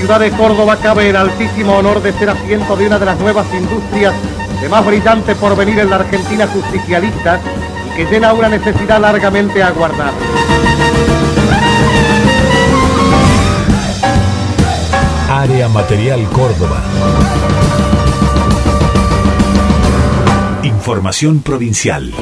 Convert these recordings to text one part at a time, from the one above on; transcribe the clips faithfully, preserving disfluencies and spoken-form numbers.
ciudad de Córdoba cabe el altísimo honor de ser asiento de una de las nuevas industrias de más brillante porvenir en la Argentina justicialista y que llena una necesidad largamente aguardada. Área Material Córdoba. Información provincial.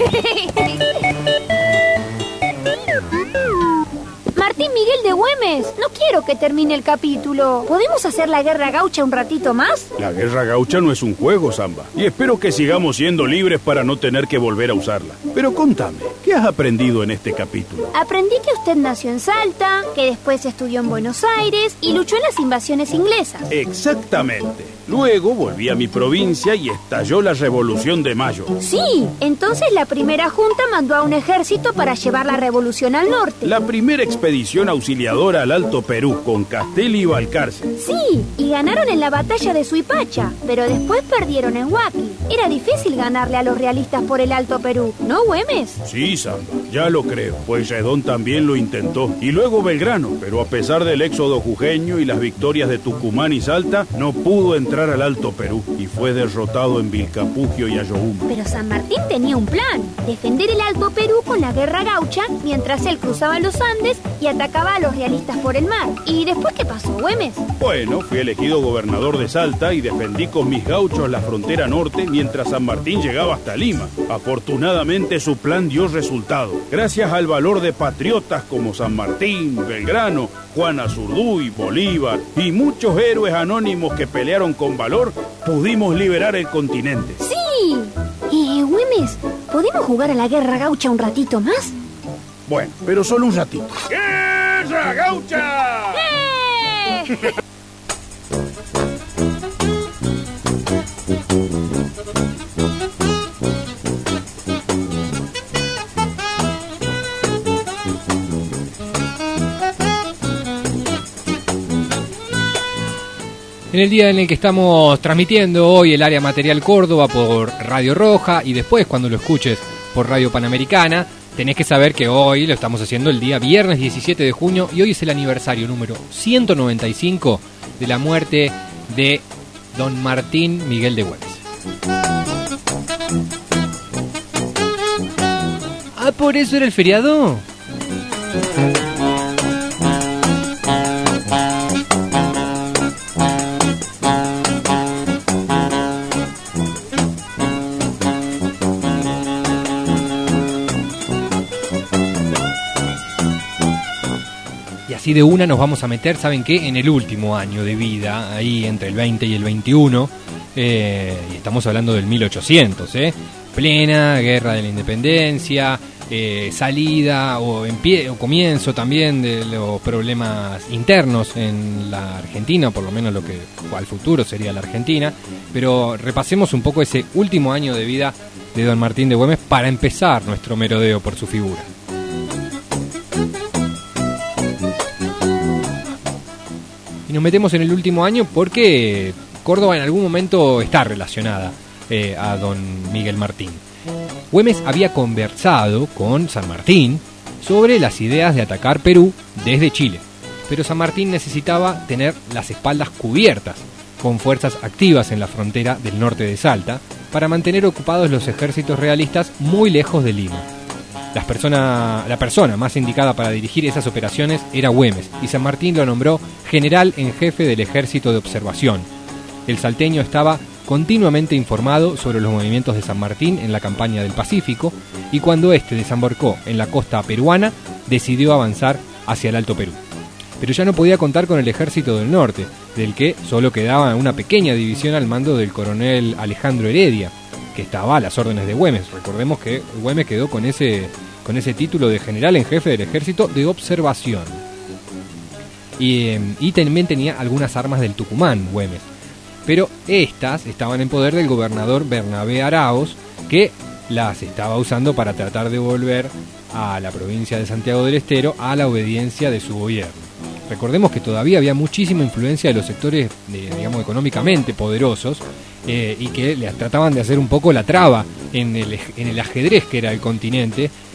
Martín Miguel de Güemes, no quiero que termine el capítulo. ¿Podemos hacer la guerra gaucha un ratito más? La guerra gaucha no es un juego, Samba. Y espero que sigamos siendo libres para no tener que volver a usarla. Pero contame, ¿qué has aprendido en este capítulo? Aprendí que usted nació en Salta, que después estudió en Buenos Aires y luchó en las invasiones inglesas. Exactamente. Luego volví a mi provincia y estalló la Revolución de Mayo. Sí, entonces la primera junta mandó a un ejército para llevar la revolución al norte. La primera expedición auxiliadora al Alto Perú, con Castelli y Balcarce. Sí, y ganaron en la batalla de Suipacha, pero después perdieron en Huaqui. Era difícil ganarle a los realistas por el Alto Perú, ¿no, Güemes? Sí, Samba, ya lo creo. Pueyrredón también lo intentó. Y luego Belgrano, pero a pesar del éxodo jujeño y las victorias de Tucumán y Salta, no pudo entrar al Alto Perú y fue derrotado en Vilcapugio y Ayohuma. Pero San Martín tenía un plan: defender el Alto Perú con la guerra gaucha mientras él cruzaba los Andes y atacaba a los realistas por el mar. ¿Y después qué pasó, Güemes? Bueno, fui elegido gobernador de Salta y defendí con mis gauchos la frontera norte mientras San Martín llegaba hasta Lima. Afortunadamente su plan dio resultado, gracias al valor de patriotas como San Martín, Belgrano, Juan Azurduy, Bolívar y muchos héroes anónimos que pelearon con valor, pudimos liberar el continente. ¡Sí! Eh, Güemes, ¿podemos jugar a la guerra gaucha un ratito más? Bueno, pero solo un ratito. ¡Guerra gaucha! ¡Eh! En el día en el que estamos transmitiendo hoy el Área Material Córdoba por Radio Roja y después cuando lo escuches por Radio Panamericana, tenés que saber que hoy lo estamos haciendo el día viernes diecisiete de junio y hoy es el aniversario número ciento noventa y cinco de la muerte de don Martín Miguel de Güemes. Ah, ¿por eso era el feriado? Así de una nos vamos a meter, ¿saben qué? En el último año de vida, ahí entre el veinte y el veintiuno, eh, y estamos hablando del mil ochocientos, ¿eh? Plena guerra de la independencia, eh, salida o, en pie, o comienzo también de los problemas internos en la Argentina, por lo menos lo que al futuro sería la Argentina, pero repasemos un poco ese último año de vida de don Martín de Güemes para empezar nuestro merodeo por su figura. Y nos metemos en el último año porque Córdoba en algún momento está relacionada eh, a don Miguel Martín. Güemes había conversado con San Martín sobre las ideas de atacar Perú desde Chile, pero San Martín necesitaba tener las espaldas cubiertas con fuerzas activas en la frontera del norte de Salta para mantener ocupados los ejércitos realistas muy lejos de Lima. La persona, la persona más indicada para dirigir esas operaciones era Güemes, y San Martín lo nombró general en jefe del ejército de observación. El salteño estaba continuamente informado sobre los movimientos de San Martín en la campaña del Pacífico, y cuando éste desembarcó en la costa peruana, decidió avanzar hacia el Alto Perú. Pero ya no podía contar con el ejército del norte, del que solo quedaba una pequeña división al mando del coronel Alejandro Heredia, que estaba a las órdenes de Güemes. Recordemos que Güemes quedó con ese, con ese título de general en jefe del ejército de observación. Y, y también tenía algunas armas del Tucumán, Güemes. Pero estas estaban en poder del gobernador Bernabé Araoz, que las estaba usando para tratar de volver a la provincia de Santiago del Estero a la obediencia de su gobierno. Recordemos que todavía había muchísima influencia de los sectores, de, digamos, económicamente poderosos, eh, y que le trataban de hacer un poco la traba en el, en el ajedrez que era el continente,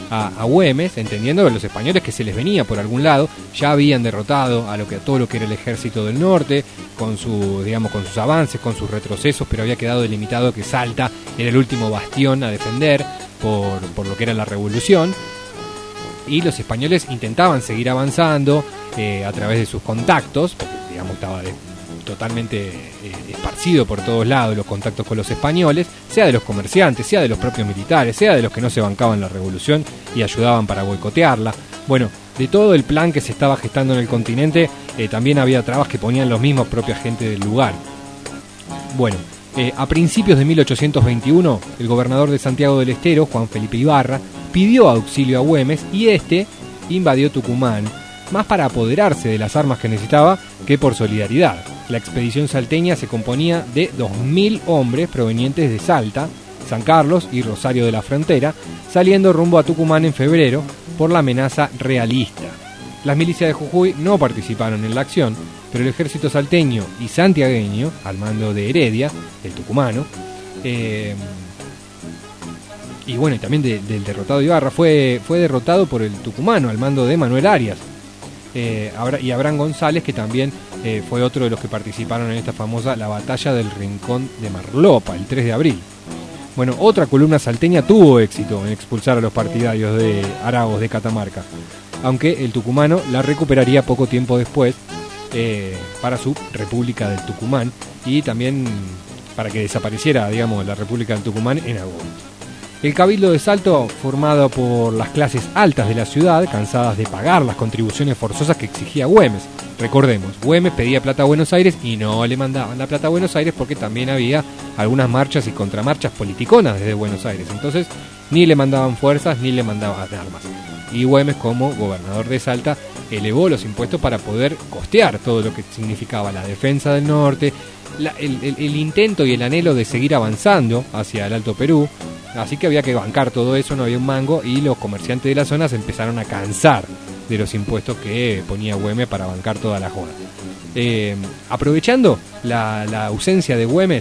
a, a Güemes, entendiendo que los españoles que se les venía por algún lado ya habían derrotado a lo que a todo lo que era el ejército del norte, con su, digamos, con sus avances, con sus retrocesos, pero había quedado delimitado que Salta era el último bastión a defender por, por lo que era la revolución, y los españoles intentaban seguir avanzando eh, a través de sus contactos, porque digamos estaba de, totalmente eh, esparcido por todos lados los contactos con los españoles, sea de los comerciantes, sea de los propios militares, sea de los que no se bancaban la revolución y ayudaban para boicotearla. Bueno, de todo el plan que se estaba gestando en el continente, eh, también había trabas que ponían los mismos propios gente del lugar. Bueno, eh, a principios de mil ochocientos veintiuno, el gobernador de Santiago del Estero, Juan Felipe Ibarra, pidió auxilio a Güemes y este invadió Tucumán, más para apoderarse de las armas que necesitaba que por solidaridad. La expedición salteña se componía de dos mil hombres provenientes de Salta, San Carlos y Rosario de la Frontera, saliendo rumbo a Tucumán en febrero por la amenaza realista. Las milicias de Jujuy no participaron en la acción, pero el ejército salteño y santiagueño, al mando de Heredia, el tucumano, eh, y bueno, y también de, del derrotado Ibarra, fue, fue derrotado por el tucumano, al mando de Manuel Arias, eh, y Abraham González, que también eh, fue otro de los que participaron en esta famosa la batalla del Rincón de Marlopa, el tres de abril. Bueno, otra columna salteña tuvo éxito en expulsar a los partidarios de Araos de Catamarca, aunque el tucumano la recuperaría poco tiempo después eh, para su República del Tucumán y también para que desapareciera, digamos, la República del Tucumán en agosto. El Cabildo de Salto, formado por las clases altas de la ciudad, cansadas de pagar las contribuciones forzosas que exigía Güemes. Recordemos, Güemes pedía plata a Buenos Aires y no le mandaban la plata a Buenos Aires porque también había algunas marchas y contramarchas politiconas desde Buenos Aires. Entonces, ni le mandaban fuerzas ni le mandaban armas. Y Güemes, como gobernador de Salta, elevó los impuestos para poder costear todo lo que significaba la defensa del norte, la, el, el, el intento y el anhelo de seguir avanzando hacia el Alto Perú. Así que había que bancar todo eso, no había un mango, y los comerciantes de la zona se empezaron a cansar de los impuestos que ponía Güemes para bancar toda la joda. Eh, aprovechando la, la ausencia de Güemes,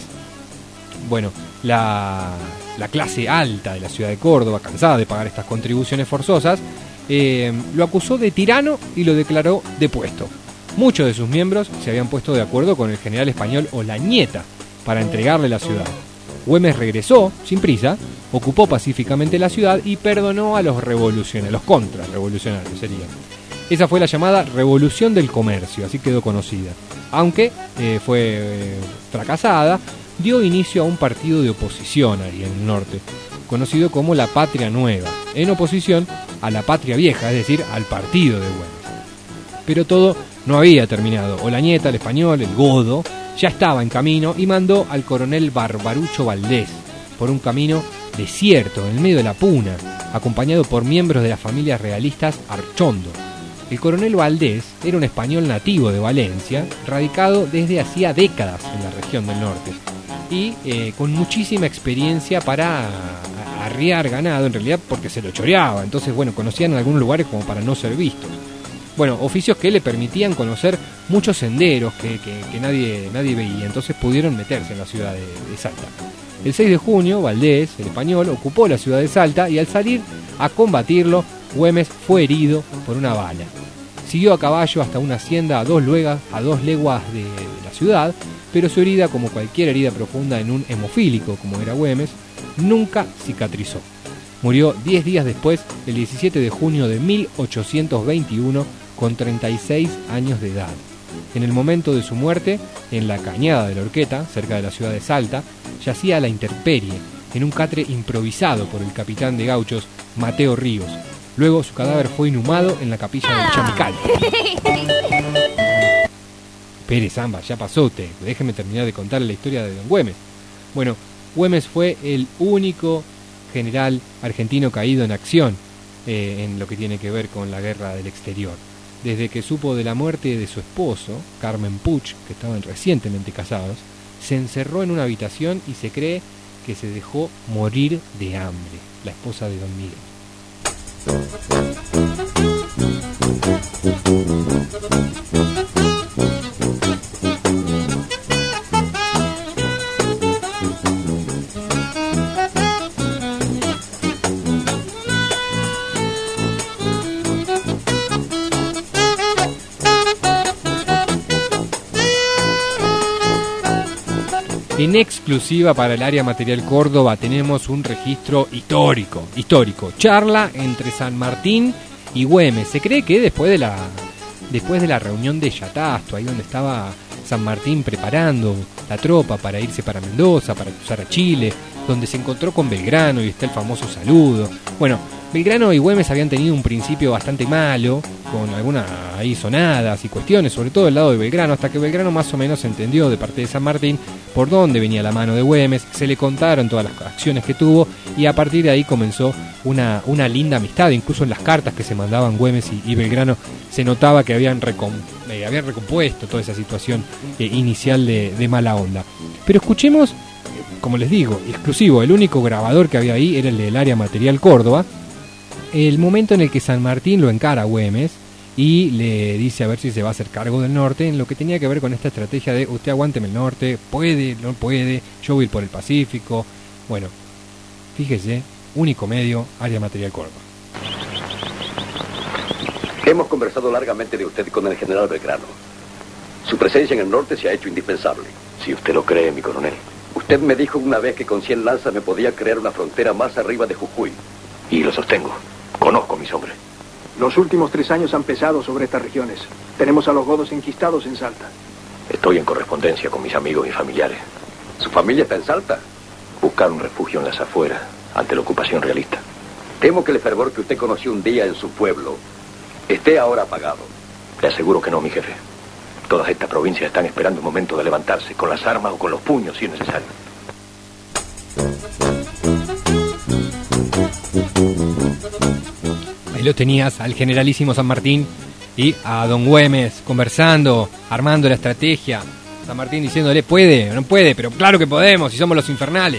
bueno, la, la clase alta de la ciudad de Córdoba, cansada de pagar estas contribuciones forzosas, eh, lo acusó de tirano y lo declaró depuesto. Muchos de sus miembros se habían puesto de acuerdo con el general español Olañeta para entregarle la ciudad. Güemes regresó, sin prisa, ocupó pacíficamente la ciudad y perdonó a los revolucionarios, los contrarrevolucionarios serían. Esa fue la llamada Revolución del Comercio, así quedó conocida. Aunque eh, fue eh, fracasada, dio inicio a un partido de oposición ahí en el norte, conocido como la Patria Nueva, en oposición a la Patria Vieja, es decir, al partido de Güemes. Pero todo no había terminado. Olañeta, el español, el godo, ya estaba en camino y mandó al coronel Barbarucho Valdés por un camino desierto en el medio de la Puna, acompañado por miembros de las familias realistas Archondo. El coronel Valdés era un español nativo de Valencia, radicado desde hacía décadas en la región del norte y eh, con muchísima experiencia para arriar ganado, en realidad porque se lo choreaba. Entonces, bueno, conocían algunos lugares como para no ser vistos. Bueno, oficios que le permitían conocer muchos senderos que, que, que nadie, nadie veía, entonces pudieron meterse en la ciudad de, de Salta. El seis de junio, Valdés, el español, ocupó la ciudad de Salta y al salir a combatirlo, Güemes fue herido por una bala. Siguió a caballo hasta una hacienda a dos, luegas, a dos leguas de, de la ciudad, pero su herida, como cualquier herida profunda en un hemofílico, como era Güemes, nunca cicatrizó. Murió diez días después, el diecisiete de junio de mil ochocientos veintiuno, con treinta y seis años de edad. En el momento de su muerte, en la cañada de la Horqueta, cerca de la ciudad de Salta, yacía a la intemperie, en un catre improvisado por el capitán de gauchos Mateo Ríos. Luego su cadáver fue inhumado en la capilla del Chamical. Pérez Zamba, ya pasó usted, déjeme terminar de contarle la historia de don Güemes. Bueno, Güemes fue el único general argentino caído en acción eh, en lo que tiene que ver con la guerra del exterior. Desde que supo de la muerte de su esposo, Carmen Puch, que estaban recientemente casados, se encerró en una habitación y se cree que se dejó morir de hambre, la esposa de don Miguel. En exclusiva para el área material Córdoba tenemos un registro histórico, histórico. Charla entre San Martín y Güemes. Se cree que después de la, después de la reunión de Yatasto, ahí donde estaba San Martín preparando la tropa para irse para Mendoza, para cruzar a Chile, donde se encontró con Belgrano y está el famoso saludo. Bueno, Belgrano y Güemes habían tenido un principio bastante malo, con algunas ahí sonadas y cuestiones, sobre todo del lado de Belgrano, hasta que Belgrano más o menos entendió de parte de San Martín por dónde venía la mano de Güemes, se le contaron todas las acciones que tuvo y a partir de ahí comenzó una, una linda amistad. Incluso en las cartas que se mandaban Güemes y, y Belgrano se notaba que habían, recom, eh, habían recompuesto toda esa situación eh, inicial de, de mala onda. Pero escuchemos, como les digo, exclusivo, el único grabador que había ahí era el del área material Córdoba, el momento en el que San Martín lo encara a Güemes y le dice a ver si se va a hacer cargo del norte, en lo que tenía que ver con esta estrategia de usted aguánteme el norte, puede, no puede, yo voy a ir por el Pacífico. Bueno, fíjese, único medio, área material Córdoba. Hemos conversado largamente de usted con el general Belgrano. Su presencia en el norte se ha hecho indispensable. Si usted lo cree, mi coronel. Usted me dijo una vez que con cien lanzas me podía crear una frontera más arriba de Jujuy. Y lo sostengo. Conozco a mis hombres. Los últimos tres años han pesado sobre estas regiones. Tenemos a los godos enquistados en Salta. Estoy en correspondencia con mis amigos y familiares. ¿Su familia está en Salta? Buscar un refugio en las afueras, ante la ocupación realista. Temo que el fervor que usted conoció un día en su pueblo esté ahora apagado. Le aseguro que no, mi jefe. Todas estas provincias están esperando un momento de levantarse, con las armas o con los puños, si es necesario. Ahí lo tenías, al generalísimo San Martín y a don Güemes conversando, armando la estrategia. San Martín diciéndole, puede, no puede, pero claro que podemos, si somos los infernales.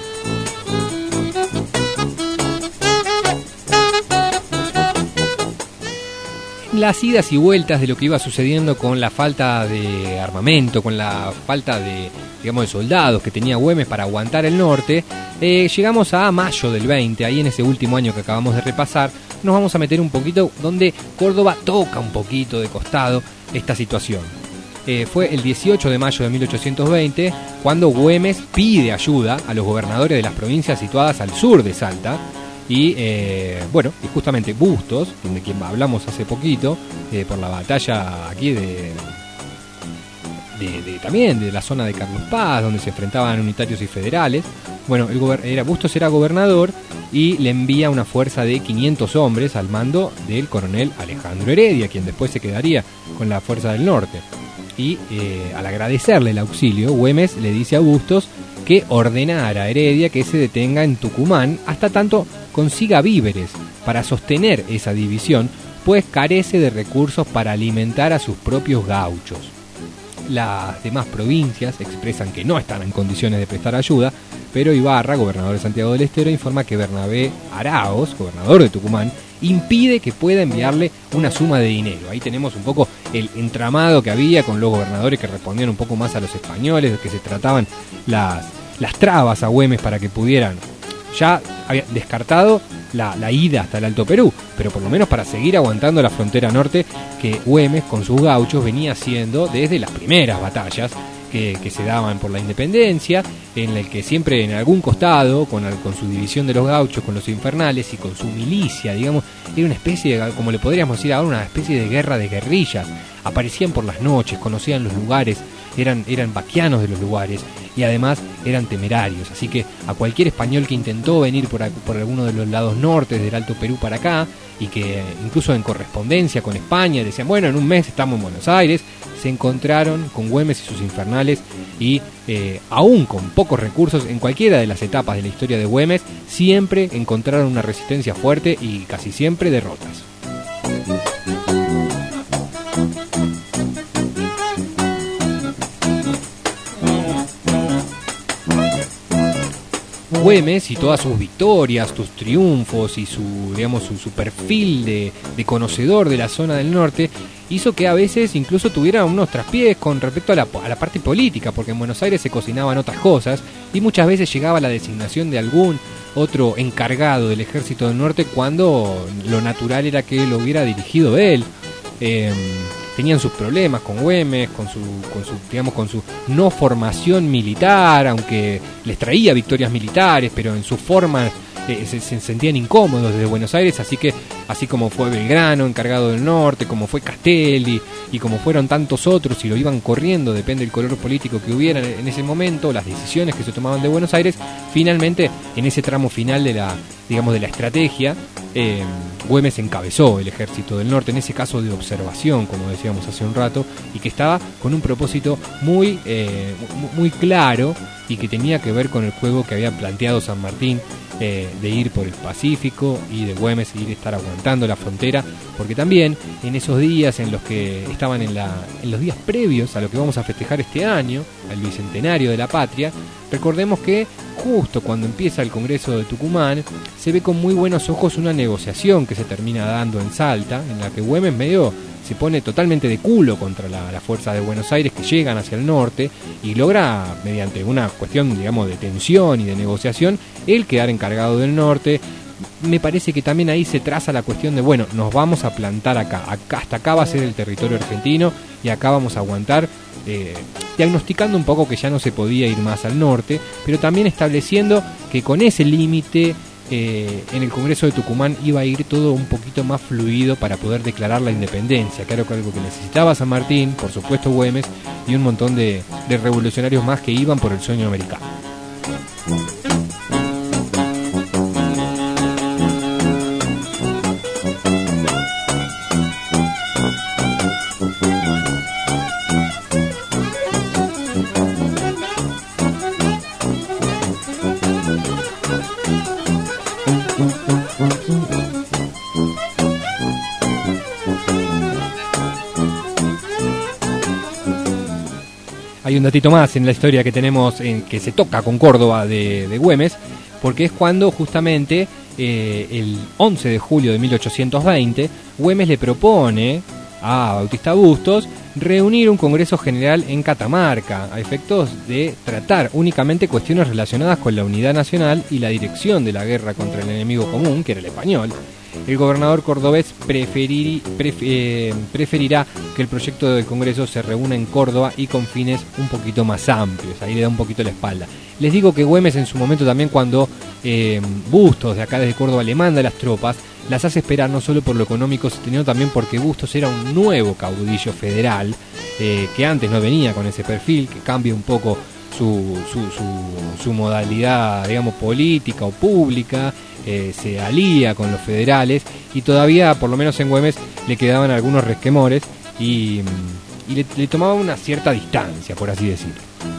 Las idas y vueltas de lo que iba sucediendo con la falta de armamento, con la falta de, digamos, de soldados que tenía Güemes para aguantar el norte, eh, llegamos a mayo del veinte, ahí en ese último año que acabamos de repasar, nos vamos a meter un poquito donde Córdoba toca un poquito de costado esta situación. Eh, fue el dieciocho de mayo de mil ochocientos veinte cuando Güemes pide ayuda a los gobernadores de las provincias situadas al sur de Salta. Y eh, bueno, y justamente Bustos, de quien hablamos hace poquito, eh, por la batalla aquí de, de, de también de la zona de Carlos Paz, donde se enfrentaban unitarios y federales. Bueno, el gober- era, Bustos era gobernador y le envía una fuerza de quinientos hombres al mando del coronel Alejandro Heredia, quien después se quedaría con la fuerza del norte. Y eh, al agradecerle el auxilio, Güemes le dice a Bustos que ordenara a Heredia que se detenga en Tucumán hasta tanto consiga víveres para sostener esa división, pues carece de recursos para alimentar a sus propios gauchos. Las demás provincias expresan que no están en condiciones de prestar ayuda, pero Ibarra, gobernador de Santiago del Estero, informa que Bernabé Araos, gobernador de Tucumán, impide que pueda enviarle una suma de dinero. Ahí tenemos un poco el entramado que había con los gobernadores que respondían un poco más a los españoles, que se trataban las, las trabas a Güemes para que pudieran. Ya había descartado la, la ida hasta el Alto Perú, pero por lo menos para seguir aguantando la frontera norte que Güemes con sus gauchos venía haciendo desde las primeras batallas que, que se daban por la independencia, en el que siempre en algún costado, con, con su división de los gauchos, con los infernales y con su milicia, digamos, era una especie de, como le podríamos decir ahora, una especie de guerra de guerrillas. Aparecían por las noches, conocían los lugares, eran, eran vaquianos de los lugares y además eran temerarios. Así que a cualquier español que intentó venir por, por alguno de los lados nortes del Alto Perú para acá, y que incluso en correspondencia con España decían, bueno, en un mes estamos en Buenos Aires, se encontraron con Güemes y sus infernales y eh, aún con pocos recursos en cualquiera de las etapas de la historia de Güemes, siempre encontraron una resistencia fuerte y casi siempre derrotas. Güemes y todas sus victorias, sus triunfos y su, digamos, su, su perfil de, de conocedor de la zona del norte hizo que a veces incluso tuviera unos traspiés con respecto a la, a la parte política, porque en Buenos Aires se cocinaban otras cosas y muchas veces llegaba la designación de algún otro encargado del ejército del norte cuando lo natural era que lo hubiera dirigido él. Eh, tenían sus problemas con Güemes, con su, con su, digamos, con su no formación militar, aunque les traía victorias militares, pero en su forma eh, se, se sentían incómodos desde Buenos Aires, así que, así como fue Belgrano, encargado del norte, como fue Castelli, y como fueron tantos otros, y lo iban corriendo, depende del color político que hubiera en ese momento, las decisiones que se tomaban de Buenos Aires, finalmente, en ese tramo final de la, digamos, de la estrategia, eh, Güemes encabezó el ejército del norte, en ese caso de observación, como decíamos hace un rato, y que estaba con un propósito muy, eh, muy claro, y que tenía que ver con el juego que había planteado San Martín, eh, de ir por el Pacífico, y de Güemes ir a estar aguantando la frontera, porque también en esos días en los que estaban en, la, en los días previos a lo que vamos a festejar este año, al bicentenario de la patria, recordemos que justo cuando empieza el Congreso de Tucumán, se ve con muy buenos ojos una negociación que se termina dando en Salta, en la que Güemes medio se pone totalmente de culo contra la, la fuerza de Buenos Aires, que llegan hacia el norte, y logra, mediante una cuestión, digamos, de tensión y de negociación, él quedar encargado del norte. Me parece que también ahí se traza la cuestión de, bueno, nos vamos a plantar acá, acá hasta acá va a ser el territorio argentino, y acá vamos a aguantar, eh, diagnosticando un poco que ya no se podía ir más al norte, pero también estableciendo que con ese límite eh, en el Congreso de Tucumán iba a ir todo un poquito más fluido para poder declarar la independencia, que era algo que necesitaba San Martín, por supuesto Güemes, y un montón de, de revolucionarios más que iban por el sueño americano. Hay un datito más en la historia que tenemos, en, que se toca con Córdoba de, de Güemes, porque es cuando justamente eh, el once de julio de mil ochocientos veinte, Güemes le propone a Bautista Bustos reunir un Congreso General en Catamarca, a efectos de tratar únicamente cuestiones relacionadas con la unidad nacional y la dirección de la guerra contra el enemigo común, que era el español. El gobernador cordobés preferir, pref, eh, preferirá que el proyecto del Congreso se reúna en Córdoba y con fines un poquito más amplios. Ahí le da un poquito la espalda. Les digo que Güemes en su momento también, cuando eh, Bustos de acá desde Córdoba le manda las tropas, las hace esperar no solo por lo económico, sino también porque Bustos era un nuevo caudillo federal, eh, que antes no venía con ese perfil, que cambia un poco su, su, su, su modalidad, digamos, política o pública, eh, se alía con los federales, y todavía, por lo menos en Güemes, le quedaban algunos resquemores y, y le, le tomaba una cierta distancia, por así decirlo.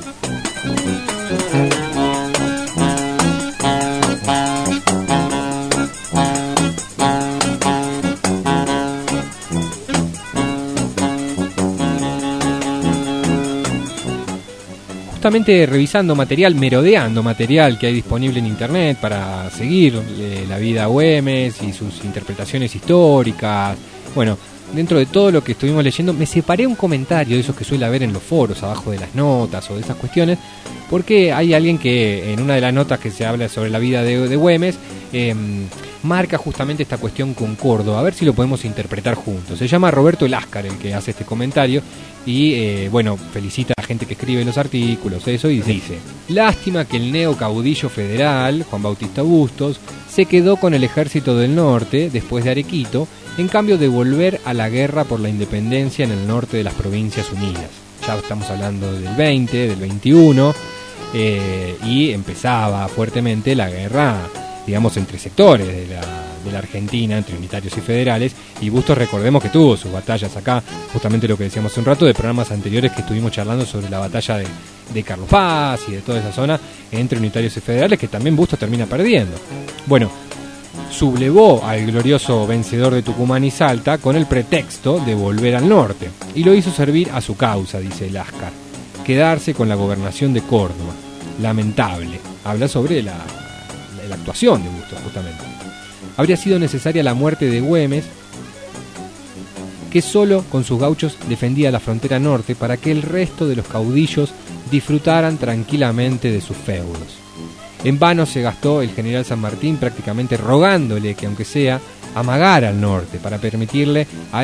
Justamente revisando material, merodeando material que hay disponible en internet para seguir eh, la vida a Güemes y sus interpretaciones históricas. Bueno, dentro de todo lo que estuvimos leyendo, me separé un comentario de esos que suele haber en los foros, abajo de las notas o de esas cuestiones, porque hay alguien que en una de las notas que se habla sobre la vida de, de Güemes, eh, marca justamente esta cuestión con Córdoba, a ver si lo podemos interpretar juntos. Se llama Roberto Eláscar el que hace este comentario, y eh, bueno, felicita a la gente que escribe los artículos, eso, y dice: lástima que el neo caudillo federal, Juan Bautista Bustos, se quedó con el ejército del norte después de Arequito, en cambio de volver a la guerra por la independencia en el norte de las Provincias Unidas. Ya estamos hablando del veinte, del veintiuno, eh, y empezaba fuertemente la guerra, digamos, entre sectores de la, de la Argentina, entre unitarios y federales, y Bustos, recordemos que tuvo sus batallas acá, justamente lo que decíamos hace un rato, de programas anteriores que estuvimos charlando sobre la batalla de, de Carlos Paz y de toda esa zona entre unitarios y federales, que también Bustos termina perdiendo. Bueno, sublevó al glorioso vencedor de Tucumán y Salta con el pretexto de volver al norte, y lo hizo servir a su causa, dice Eláscar, quedarse con la gobernación de Córdoba. Lamentable. Habla sobre la la actuación de Bustos, justamente. Habría sido necesaria la muerte de Güemes, que solo con sus gauchos defendía la frontera norte para que el resto de los caudillos disfrutaran tranquilamente de sus feudos. En vano se gastó el general San Martín prácticamente rogándole que, aunque sea, amagara al norte para permitirle a él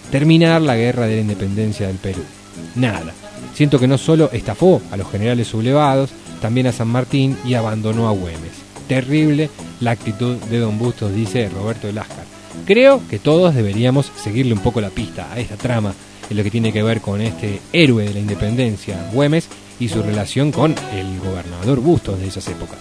terminar la guerra de la independencia del Perú. Nada. Siento que no solo estafó a los generales sublevados, también a San Martín y abandonó a Güemes. Terrible la actitud de don Bustos, dice Roberto Eláscar. Creo que todos deberíamos seguirle un poco la pista a esta trama en lo que tiene que ver con este héroe de la independencia, Güemes, y su relación con el gobernador Bustos de esas épocas.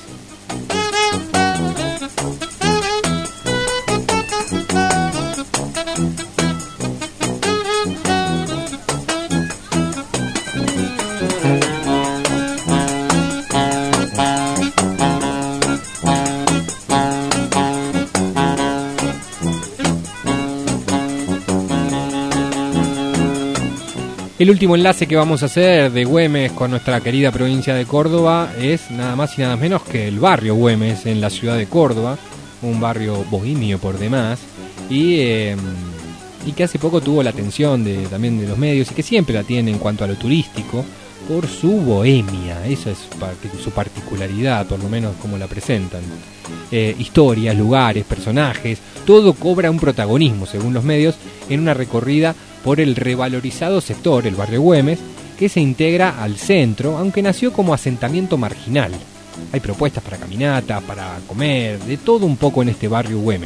El último enlace que vamos a hacer de Güemes con nuestra querida provincia de Córdoba es nada más y nada menos que el barrio Güemes en la ciudad de Córdoba, un barrio bohemio por demás, y, eh, y que hace poco tuvo la atención de, también de los medios y que siempre la tiene en cuanto a lo turístico por su bohemia. Esa es su particularidad, por lo menos como la presentan. Eh, historias, lugares, personajes, todo cobra un protagonismo según los medios en una recorrida por el revalorizado sector, el barrio Güemes, que se integra al centro, aunque nació como asentamiento marginal. Hay propuestas para caminata, para comer, de todo un poco en este barrio Güemes.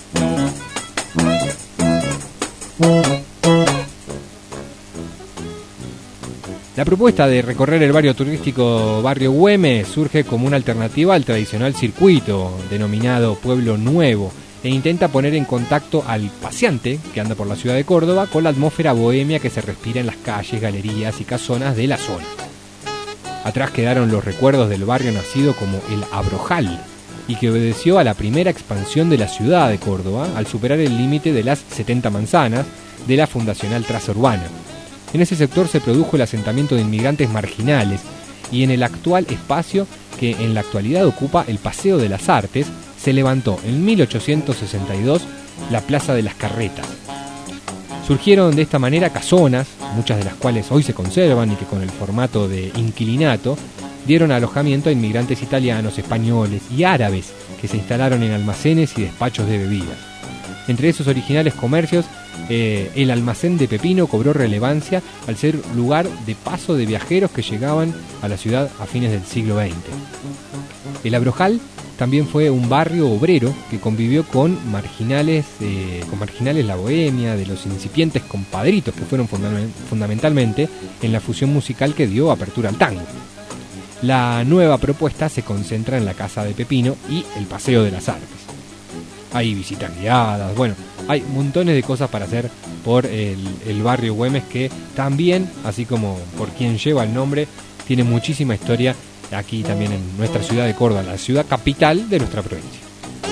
La propuesta de recorrer el barrio turístico barrio Güemes surge como una alternativa al tradicional circuito denominado Pueblo Nuevo, e intenta poner en contacto al paseante que anda por la ciudad de Córdoba con la atmósfera bohemia que se respira en las calles, galerías y casonas de la zona. Atrás quedaron los recuerdos del barrio nacido como el Abrojal y que obedeció a la primera expansión de la ciudad de Córdoba al superar el límite de las setenta manzanas de la fundacional traza urbana. En ese sector se produjo el asentamiento de inmigrantes marginales y en el actual espacio que en la actualidad ocupa el Paseo de las Artes se levantó en mil ochocientos sesenta y dos la Plaza de las Carretas. Surgieron de esta manera casonas, muchas de las cuales hoy se conservan y que con el formato de inquilinato dieron alojamiento a inmigrantes italianos, españoles y árabes que se instalaron en almacenes y despachos de bebidas. Entre esos originales comercios, eh, el almacén de Pepino cobró relevancia al ser lugar de paso de viajeros que llegaban a la ciudad a fines del siglo veinte. El Abrojal también fue un barrio obrero que convivió con marginales, eh, con marginales la bohemia, de los incipientes compadritos que fueron fundament- fundamentalmente en la fusión musical que dio apertura al tango. La nueva propuesta se concentra en la Casa de Pepino y el Paseo de las Artes. Hay visitas guiadas, bueno, hay montones de cosas para hacer por el, el barrio Güemes, que también, así como por quien lleva el nombre, tiene muchísima historia aquí también en nuestra ciudad de Córdoba, la ciudad capital de nuestra provincia.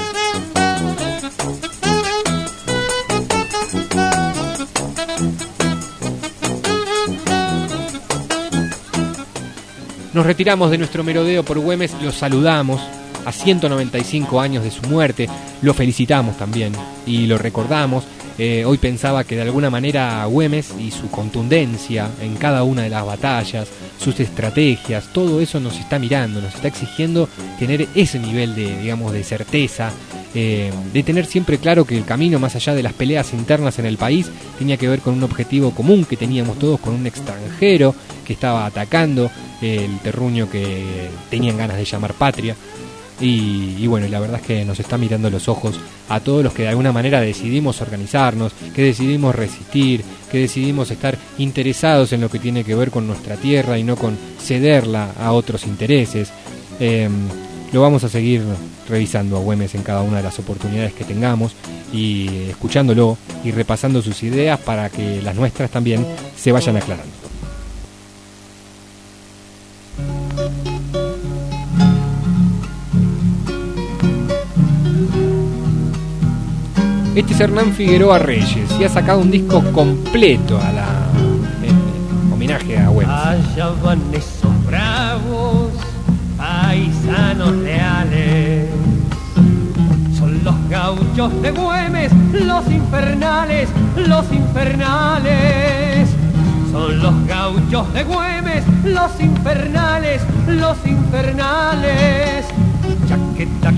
Nos retiramos de nuestro merodeo por Güemes, los saludamos a ciento noventa y cinco años de su muerte, lo felicitamos también y lo recordamos. Eh, hoy pensaba que de alguna manera Güemes y su contundencia en cada una de las batallas, sus estrategias, todo eso nos está mirando, nos está exigiendo tener ese nivel de, digamos, de certeza, eh, de tener siempre claro que el camino más allá de las peleas internas en el país tenía que ver con un objetivo común que teníamos todos, con un extranjero que estaba atacando el terruño que tenían ganas de llamar patria. Y, y bueno, la verdad es que nos está mirando los ojos a todos los que de alguna manera decidimos organizarnos, que decidimos resistir, que decidimos estar interesados en lo que tiene que ver con nuestra tierra y no con cederla a otros intereses. Eh, lo vamos a seguir revisando a Güemes en cada una de las oportunidades que tengamos y escuchándolo y repasando sus ideas para que las nuestras también se vayan aclarando. Este es Hernán Figueroa Reyes y ha sacado un disco completo a la, en homenaje a Güemes. Allá van esos bravos paisanos leales, son los gauchos de Güemes, los infernales, los infernales. Son los gauchos de Güemes, los infernales, los infernales. Chaqueta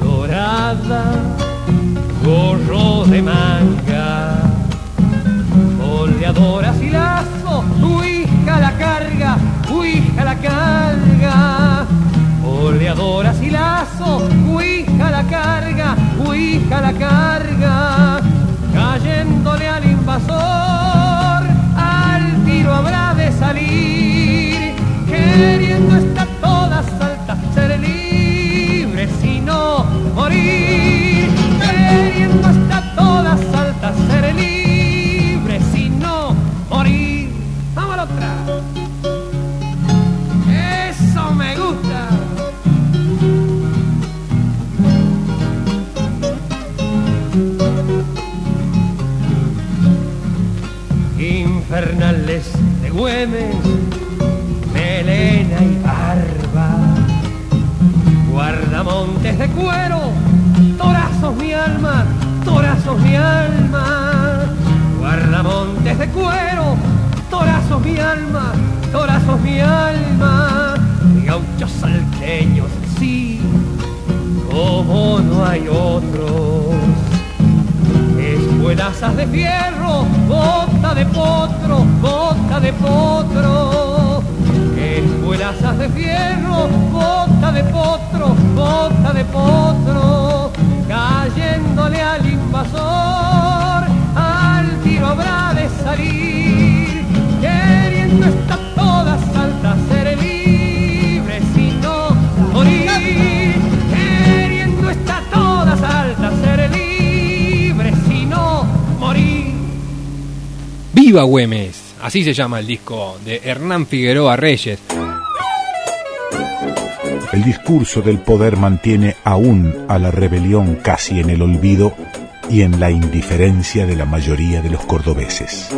colorada, gorro de manga, Oleadoras y lazo, tu hija la carga, tu hija la carga. Oleadoras y lazo, tu hija la carga, tu hija la carga. Cayéndole al invasor, al tiro habrá de salir. Queriendo estar toda Salta, ser libre, sino morir. Queriendo estar toda Salta, ser libre, sino morir. Vamos a la otra. Eso me gusta. Infernales de Güemes, melena y barba, guardamontes de cuero, torazos mi alma, torazos mi alma, guardamontes de cuero, torazos mi alma, torazos mi alma, gauchos salteños, sí, como no hay otros. Espuelazas de fierro, bota de potro, bota de potro. Espuelazas de fierro, bota de potro, bota de potro. Cayéndole al invasor, al tiro habrá de salir. Queriendo estar toda Salta, ser libre, sino morir. Queriendo estar toda Salta, ser libre. ¡Viva Güemes! Así se llama el disco de Hernán Figueroa Reyes. El discurso del poder mantiene aún a la rebelión casi en el olvido y en la indiferencia de la mayoría de los cordobeses.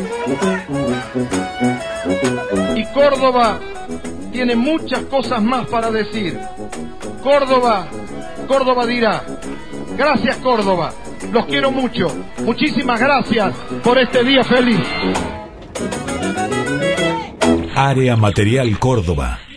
Y Córdoba tiene muchas cosas más para decir. Córdoba, Córdoba dirá: gracias Córdoba, los quiero mucho, muchísimas gracias por este día feliz. Área Material Córdoba.